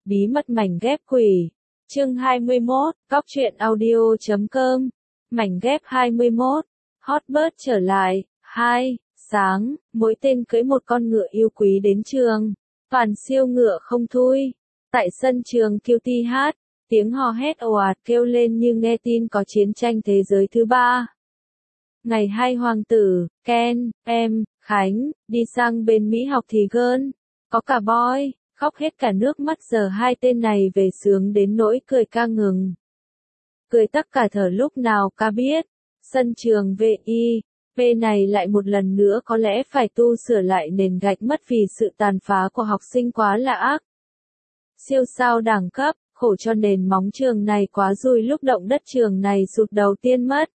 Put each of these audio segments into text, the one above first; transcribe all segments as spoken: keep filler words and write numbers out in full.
Bí mật mảnh ghép quỷ. Chương hai mươi mốt, Cóc truyện audio chấm com. Mảnh ghép hai mươi mốt. Hotbird trở lại. hai. Sáng, mỗi tên cưỡi một con ngựa yêu quý đến trường. Toàn siêu ngựa không thui. Tại sân trường Q T H, tiếng hò hét ồ ạt kêu lên như nghe tin có chiến tranh thế giới thứ ba. Ngày hai hoàng tử, Ken, em, Khánh, đi sang bên Mỹ học thì gơn. Có cả boy, khóc hết cả nước mắt giờ hai tên này về sướng đến nỗi cười ca ngừng. Cười tắc cả thở lúc nào ca biết. Sân trường vê i pê này lại một lần nữa có lẽ phải tu sửa lại nền gạch mất vì sự tàn phá của học sinh quá là ác. Siêu sao đẳng cấp, khổ cho nền móng trường này quá rùi lúc động đất trường này sụt đầu tiên mất.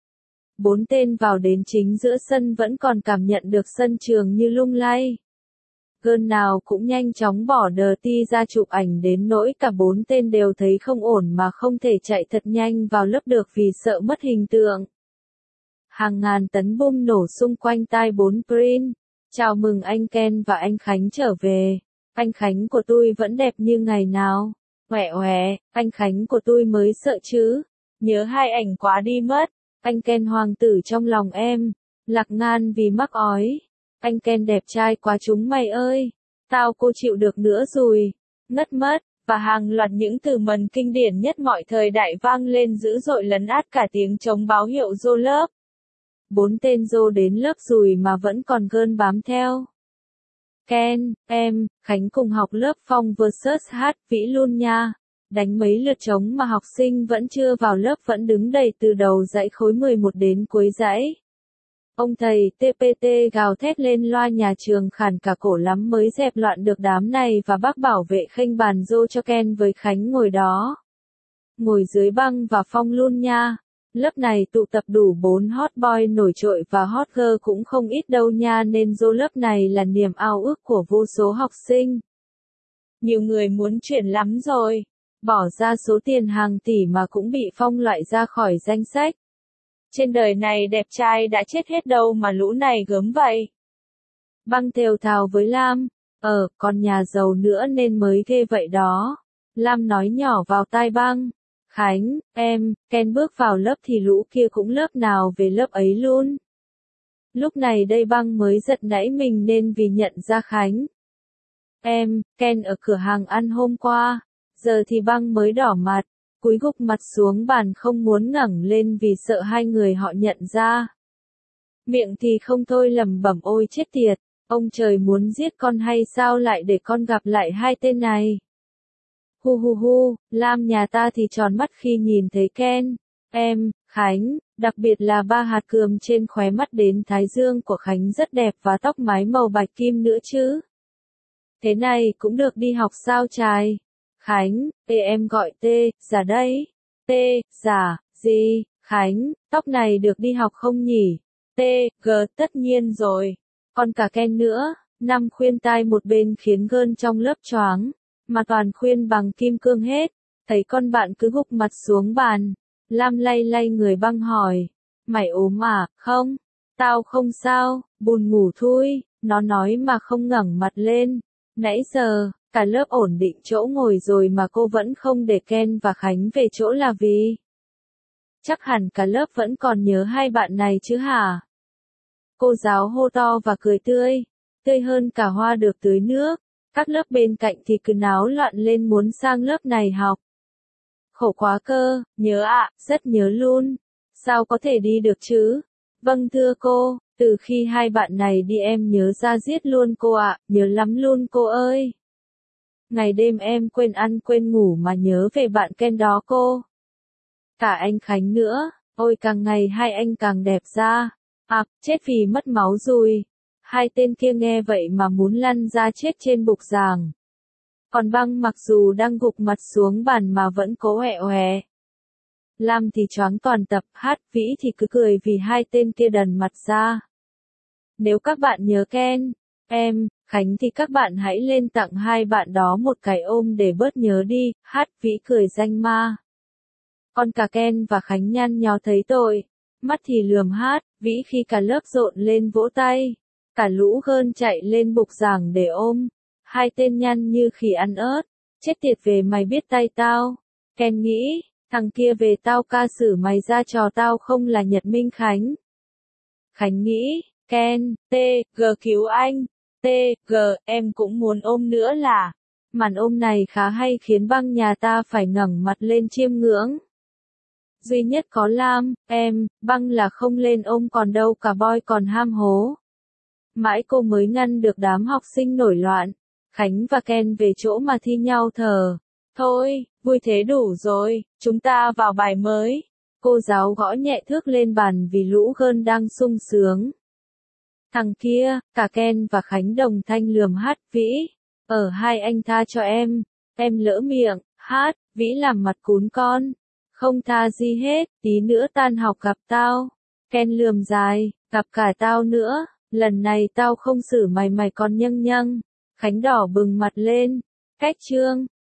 Bốn tên vào đến chính giữa sân vẫn còn cảm nhận được sân trường như lung lay. Gơn nào cũng nhanh chóng bỏ đờ ti ra chụp ảnh đến nỗi cả bốn tên đều thấy không ổn mà không thể chạy thật nhanh vào lớp được vì sợ mất hình tượng. Hàng ngàn tấn bom nổ xung quanh tai bốn Prin. Chào mừng anh Ken và anh Khánh trở về. Anh Khánh của tôi vẫn đẹp như ngày nào. Oẹ oẹ, anh Khánh của tôi mới sợ chứ. Nhớ hai ảnh quá đi mất. Anh Ken hoàng tử trong lòng em. Lạc ngan vì mắc ói. Anh Ken đẹp trai quá chúng mày ơi. Tao cô chịu được nữa rồi. Ngất mất. Và hàng loạt những từ mần kinh điển nhất mọi thời đại vang lên dữ dội lấn át cả tiếng chống báo hiệu dô lớp. Bốn tên dô đến lớp rồi mà vẫn còn gơn bám theo. Ken, em, Khánh cùng học lớp Phong versus Hát Vĩ luôn nha. Đánh mấy lượt trống mà học sinh vẫn chưa vào lớp vẫn đứng đầy từ đầu dãy khối mười một đến cuối dãy. Ông thầy tê pê tê gào thét lên loa nhà trường khàn cả cổ lắm mới dẹp loạn được đám này và bác bảo vệ khênh bàn dô cho Ken với Khánh ngồi đó. Ngồi dưới băng và Phong luôn nha. Lớp này tụ tập đủ bốn hot boy nổi trội và hot girl cũng không ít đâu nha nên dô lớp này là niềm ao ước của vô số học sinh. Nhiều người muốn chuyển lắm rồi. Bỏ ra số tiền hàng tỷ mà cũng bị Phong loại ra khỏi danh sách. Trên đời này đẹp trai đã chết hết đâu mà lũ này gớm vậy. Băng thều thào với Lam. Ờ, còn nhà giàu nữa nên mới ghê vậy đó. Lam nói nhỏ vào tai băng. Khánh, em, Ken bước vào lớp thì lũ kia cũng lớp nào về lớp ấy luôn. Lúc này đây băng mới giật nảy mình nên vì nhận ra Khánh. Em, Ken ở cửa hàng ăn hôm qua. Giờ thì băng mới đỏ mặt, cúi gục mặt xuống bàn không muốn ngẩng lên vì sợ hai người họ nhận ra. Miệng thì không thôi lẩm bẩm ôi chết tiệt, ông trời muốn giết con hay sao lại để con gặp lại hai tên này. Hu hu hu, Lam nhà ta thì tròn mắt khi nhìn thấy Ken, em, Khánh, đặc biệt là ba hạt cườm trên khóe mắt đến thái dương của Khánh rất đẹp và tóc mái màu bạch kim nữa chứ. Thế này cũng được đi học sao trai? Khánh, tê em gọi tê, giả đây. Tê, giả, gì, Khánh, tóc này được đi học không nhỉ? Tê, g tất nhiên rồi. Còn cả Ken nữa, năm khuyên tai một bên khiến gơn trong lớp choáng. Mà toàn khuyên bằng kim cương hết. Thấy con bạn cứ gục mặt xuống bàn. Lam lay lay người băng hỏi. Mày ốm à, không? Tao không sao, buồn ngủ thôi. Nó nói mà không ngẩng mặt lên. Nãy giờ, cả lớp ổn định chỗ ngồi rồi mà cô vẫn không để Ken và Khánh về chỗ là vì. Chắc hẳn cả lớp vẫn còn nhớ hai bạn này chứ hả? Cô giáo hô to và cười tươi. Tươi hơn cả hoa được tưới nước. Các lớp bên cạnh thì cứ náo loạn lên muốn sang lớp này học. Khổ quá cơ, nhớ ạ, à, rất nhớ luôn. Sao có thể đi được chứ? Vâng thưa cô, từ khi hai bạn này đi em nhớ ra giết luôn cô ạ, à, nhớ lắm luôn cô ơi. Ngày đêm em quên ăn quên ngủ mà nhớ về bạn Ken đó cô. Cả anh Khánh nữa, ôi càng ngày hai anh càng đẹp ra. À, chết vì mất máu rồi. Hai tên kia nghe vậy mà muốn lăn ra chết trên bục giảng. Còn băng mặc dù đang gục mặt xuống bàn mà vẫn cố oẹ oẹ. Lam thì choáng toàn tập, Hát Vĩ thì cứ cười vì hai tên kia đần mặt ra. Nếu các bạn nhớ Ken, em, Khánh thì các bạn hãy lên tặng hai bạn đó một cái ôm để bớt nhớ đi, Hát Vĩ cười danh ma. Còn cả Ken và Khánh nhăn nhó thấy tội. Mắt thì lườm Hát Vĩ khi cả lớp rộn lên vỗ tay. Cả lũ gơn chạy lên bục giảng để ôm. Hai tên nhăn như khỉ ăn ớt. Chết tiệt về mày biết tay tao. Ken nghĩ, thằng kia về tao ca xử mày ra trò tao không là Nhật Minh Khánh. Khánh nghĩ, Ken, T, G cứu anh. T, G, em cũng muốn ôm nữa là. Màn ôm này khá hay khiến băng nhà ta phải ngẩng mặt lên chiêm ngưỡng. Duy nhất có Lam, em, băng là không lên ôm còn đâu cả boy còn ham hố. Mãi cô mới ngăn được đám học sinh nổi loạn. Khánh và Ken về chỗ mà thi nhau thờ. Thôi, vui thế đủ rồi, chúng ta vào bài mới. Cô giáo gõ nhẹ thước lên bàn vì lũ gơn đang sung sướng. Thằng kia, cả Ken và Khánh đồng thanh lườm hát Vĩ. Ở hai anh tha cho em. Em lỡ miệng, hát, Vĩ làm mặt cún con. Không tha gì hết, tí nữa tan học gặp tao. Ken lườm dài, gặp cả tao nữa. Lần này tao không xử mày mày còn nhâng nhâng. Khánh đỏ bừng mặt lên. Cách chương.